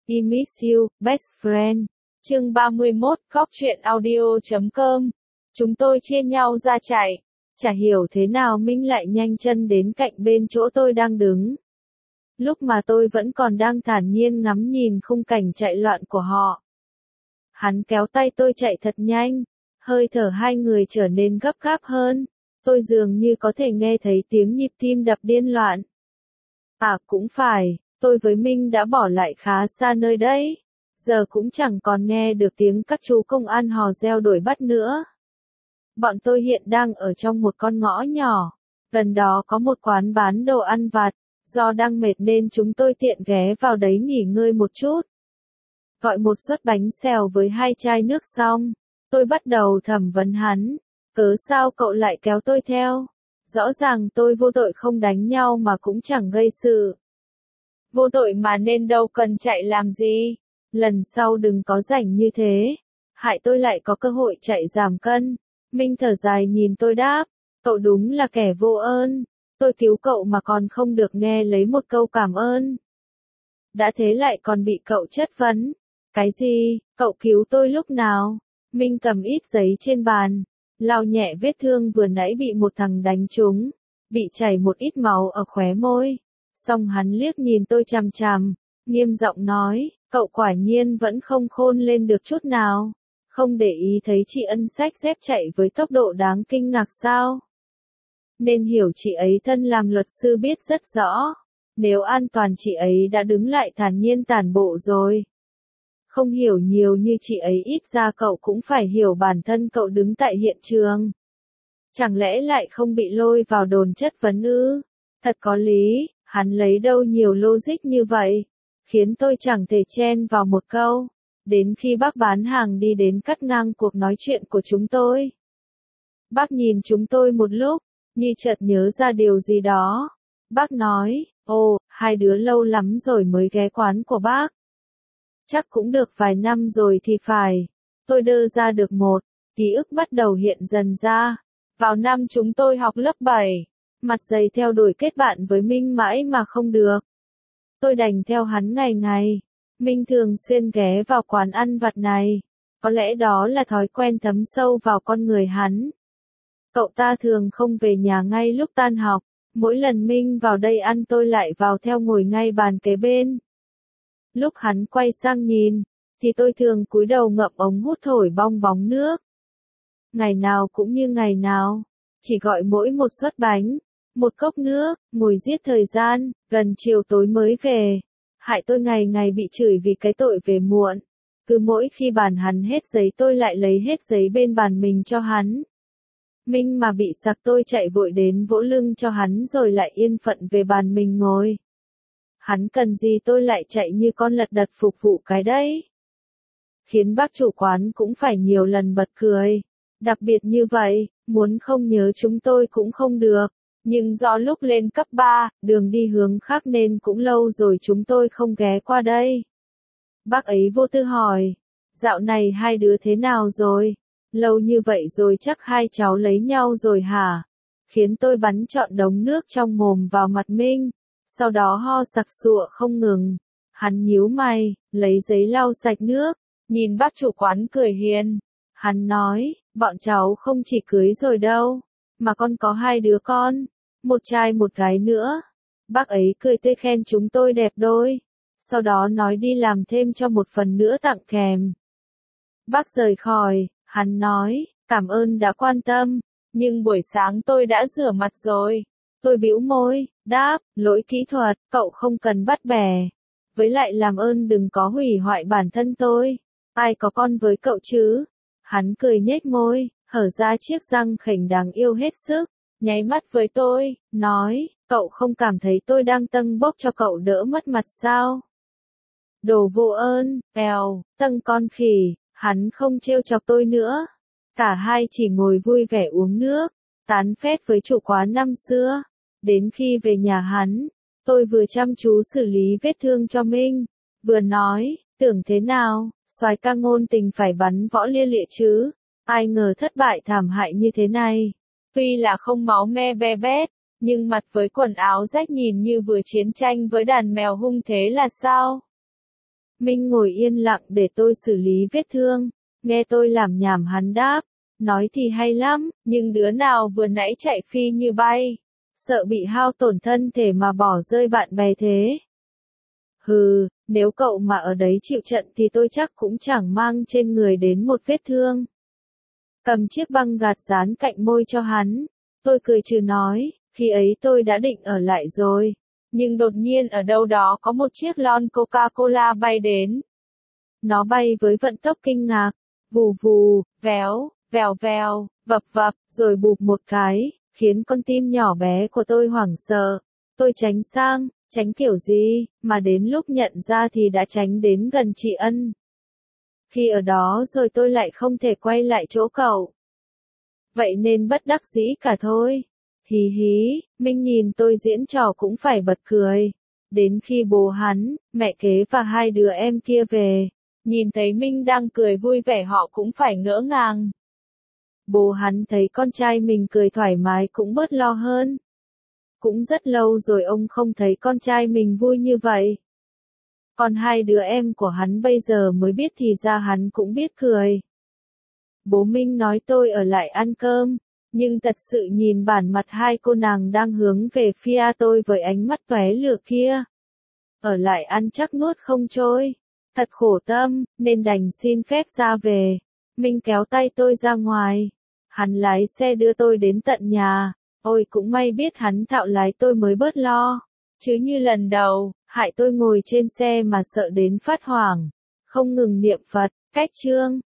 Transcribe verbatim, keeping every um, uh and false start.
I miss you, best friend. Chương ba mươi mốt, Cóc truyện audio chấm com. Chúng tôi chia nhau ra chạy. Chả hiểu thế nào Minh lại nhanh chân đến cạnh bên chỗ tôi đang đứng. Lúc mà tôi vẫn còn đang thản nhiên ngắm nhìn khung cảnh chạy loạn của họ. Hắn kéo tay tôi chạy thật nhanh, hơi thở hai người trở nên gấp gáp hơn. Tôi dường như có thể nghe thấy tiếng nhịp tim đập điên loạn. À cũng phải, tôi với Minh đã bỏ lại khá xa nơi đây. Giờ cũng chẳng còn nghe được tiếng các chú công an hò reo đuổi bắt nữa. Bọn tôi hiện đang ở trong một con ngõ nhỏ. Gần đó có một quán bán đồ ăn vặt. Do đang mệt nên chúng tôi tiện ghé vào đấy nghỉ ngơi một chút. Gọi một suất bánh xèo với hai chai nước xong, tôi bắt đầu thẩm vấn hắn. Cớ sao cậu lại kéo tôi theo? Rõ ràng tôi vô tội không đánh nhau mà cũng chẳng gây sự. Vô tội mà nên đâu cần chạy làm gì. Lần sau đừng có rảnh như thế. Hại tôi lại có cơ hội chạy giảm cân. Minh thở dài nhìn tôi đáp. Cậu đúng là kẻ vô ơn. Tôi cứu cậu mà còn không được nghe lấy một câu cảm ơn. Đã thế lại còn bị cậu chất vấn. Cái gì? Cậu cứu tôi lúc nào? Minh cầm ít giấy trên bàn. Lau nhẹ vết thương vừa nãy bị một thằng đánh trúng. Bị chảy một ít máu ở khóe môi. Xong hắn liếc nhìn tôi chằm chằm. Nghiêm giọng nói. Cậu quả nhiên vẫn không khôn lên được chút nào. Không để ý thấy chị Ân xách dép chạy với tốc độ đáng kinh ngạc sao? Nên hiểu chị ấy thân làm luật sư biết rất rõ. Nếu an toàn chị ấy đã đứng lại thản nhiên tản bộ rồi. Không hiểu nhiều như chị ấy ít ra cậu cũng phải hiểu bản thân cậu đứng tại hiện trường. Chẳng lẽ lại không bị lôi vào đồn chất vấn ư? Thật có lý, hắn lấy đâu nhiều logic như vậy. Khiến tôi chẳng thể chen vào một câu. Đến khi bác bán hàng đi đến cắt ngang cuộc nói chuyện của chúng tôi. Bác nhìn chúng tôi một lúc, như chợt nhớ ra điều gì đó. Bác nói, ồ, hai đứa lâu lắm rồi mới ghé quán của bác. Chắc cũng được vài năm rồi thì phải. Tôi đơ ra được một, ký ức bắt đầu hiện dần ra. Vào năm chúng tôi học lớp bảy, mặt dày theo đuổi kết bạn với Minh mãi mà không được. Tôi đành theo hắn ngày ngày. Minh thường xuyên ghé vào quán ăn vặt này. Có lẽ đó là thói quen thấm sâu vào con người hắn. Cậu ta thường không về nhà ngay lúc tan học. Mỗi lần Minh vào đây ăn tôi lại vào theo ngồi ngay bàn kế bên. Lúc hắn quay sang nhìn, thì tôi thường cúi đầu ngậm ống hút thổi bong bóng nước. Ngày nào cũng như ngày nào, chỉ gọi mỗi một suất bánh, một cốc nước, ngồi giết thời gian, gần chiều tối mới về. Hại tôi ngày ngày bị chửi vì cái tội về muộn. Cứ mỗi khi bàn hắn hết giấy tôi lại lấy hết giấy bên bàn mình cho hắn. Minh mà bị sặc tôi chạy vội đến vỗ lưng cho hắn rồi lại yên phận về bàn mình ngồi. Hắn cần gì tôi lại chạy như con lật đật phục vụ cái đấy. Khiến bác chủ quán cũng phải nhiều lần bật cười. Đặc biệt như vậy, muốn không nhớ chúng tôi cũng không được. Nhưng do lúc lên cấp ba, đường đi hướng khác nên cũng lâu rồi chúng tôi không ghé qua đây. Bác ấy vô tư hỏi, dạo này hai đứa thế nào rồi? Lâu như vậy rồi chắc hai cháu lấy nhau rồi hả? Khiến tôi bắn trọn đống nước trong mồm vào mặt Minh, sau đó ho sặc sụa không ngừng. Hắn nhíu mày, lấy giấy lau sạch nước, nhìn bác chủ quán cười hiền. Hắn nói, bọn cháu không chỉ cưới rồi đâu, mà con có hai đứa con, một trai một gái nữa. Bác ấy cười tươi khen chúng tôi đẹp đôi, sau đó nói đi làm thêm cho một phần nữa tặng kèm. Bác rời khỏi, hắn nói, cảm ơn đã quan tâm, nhưng buổi sáng tôi đã rửa mặt rồi. Tôi bĩu môi, đáp, lỗi kỹ thuật, cậu không cần bắt bẻ. Với lại làm ơn đừng có hủy hoại bản thân tôi. Ai có con với cậu chứ? Hắn cười nhếch môi, hở ra chiếc răng khểnh đáng yêu hết sức, nháy mắt với tôi, nói, cậu không cảm thấy tôi đang tâng bốc cho cậu đỡ mất mặt sao? Đồ vô ơn, èo, tâng con khỉ, hắn không trêu chọc tôi nữa. Cả hai chỉ ngồi vui vẻ uống nước, tán phét với chủ quán năm xưa. Đến khi về nhà hắn, tôi vừa chăm chú xử lý vết thương cho Minh, vừa nói, tưởng thế nào, soái ca ngôn tình phải bắn võ lia lịa chứ, ai ngờ thất bại thảm hại như thế này. Tuy là không máu me be bét, nhưng mặt với quần áo rách nhìn như vừa chiến tranh với đàn mèo hung thế là sao? Minh ngồi yên lặng để tôi xử lý vết thương. Nghe tôi làm nhảm hắn đáp. Nói thì hay lắm, nhưng đứa nào vừa nãy chạy phi như bay. Sợ bị hao tổn thân thể mà bỏ rơi bạn bè thế. Hừ, nếu cậu mà ở đấy chịu trận thì tôi chắc cũng chẳng mang trên người đến một vết thương. Cầm chiếc băng gạt dán cạnh môi cho hắn. Tôi cười trừ nói, khi ấy tôi đã định ở lại rồi. Nhưng đột nhiên ở đâu đó có một chiếc lon Coca-Cola bay đến. Nó bay với vận tốc kinh ngạc. Vù vù, véo, vèo vèo, vập vập, rồi bụp một cái, khiến con tim nhỏ bé của tôi hoảng sợ. Tôi tránh sang, tránh kiểu gì, mà đến lúc nhận ra thì đã tránh đến gần chị Ân. Khi ở đó rồi tôi lại không thể quay lại chỗ cậu. Vậy nên bất đắc dĩ cả thôi. Hí hí, Minh nhìn tôi diễn trò cũng phải bật cười. Đến khi bố hắn, mẹ kế và hai đứa em kia về, nhìn thấy Minh đang cười vui vẻ họ cũng phải ngỡ ngàng. Bố hắn thấy con trai mình cười thoải mái cũng bớt lo hơn. Cũng rất lâu rồi ông không thấy con trai mình vui như vậy. Còn hai đứa em của hắn bây giờ mới biết thì ra hắn cũng biết cười. Bố Minh nói tôi ở lại ăn cơm, nhưng thật sự nhìn bản mặt hai cô nàng đang hướng về phía tôi với ánh mắt tóe lửa kia. Ở lại ăn chắc nuốt không trôi. Thật khổ tâm, nên đành xin phép ra về. Minh kéo tay tôi ra ngoài. Hắn lái xe đưa tôi đến tận nhà. Ôi cũng may biết hắn thạo lái tôi mới bớt lo. Chứ như lần đầu, hại tôi ngồi trên xe mà sợ đến phát hoảng. Không ngừng niệm Phật, cách chương.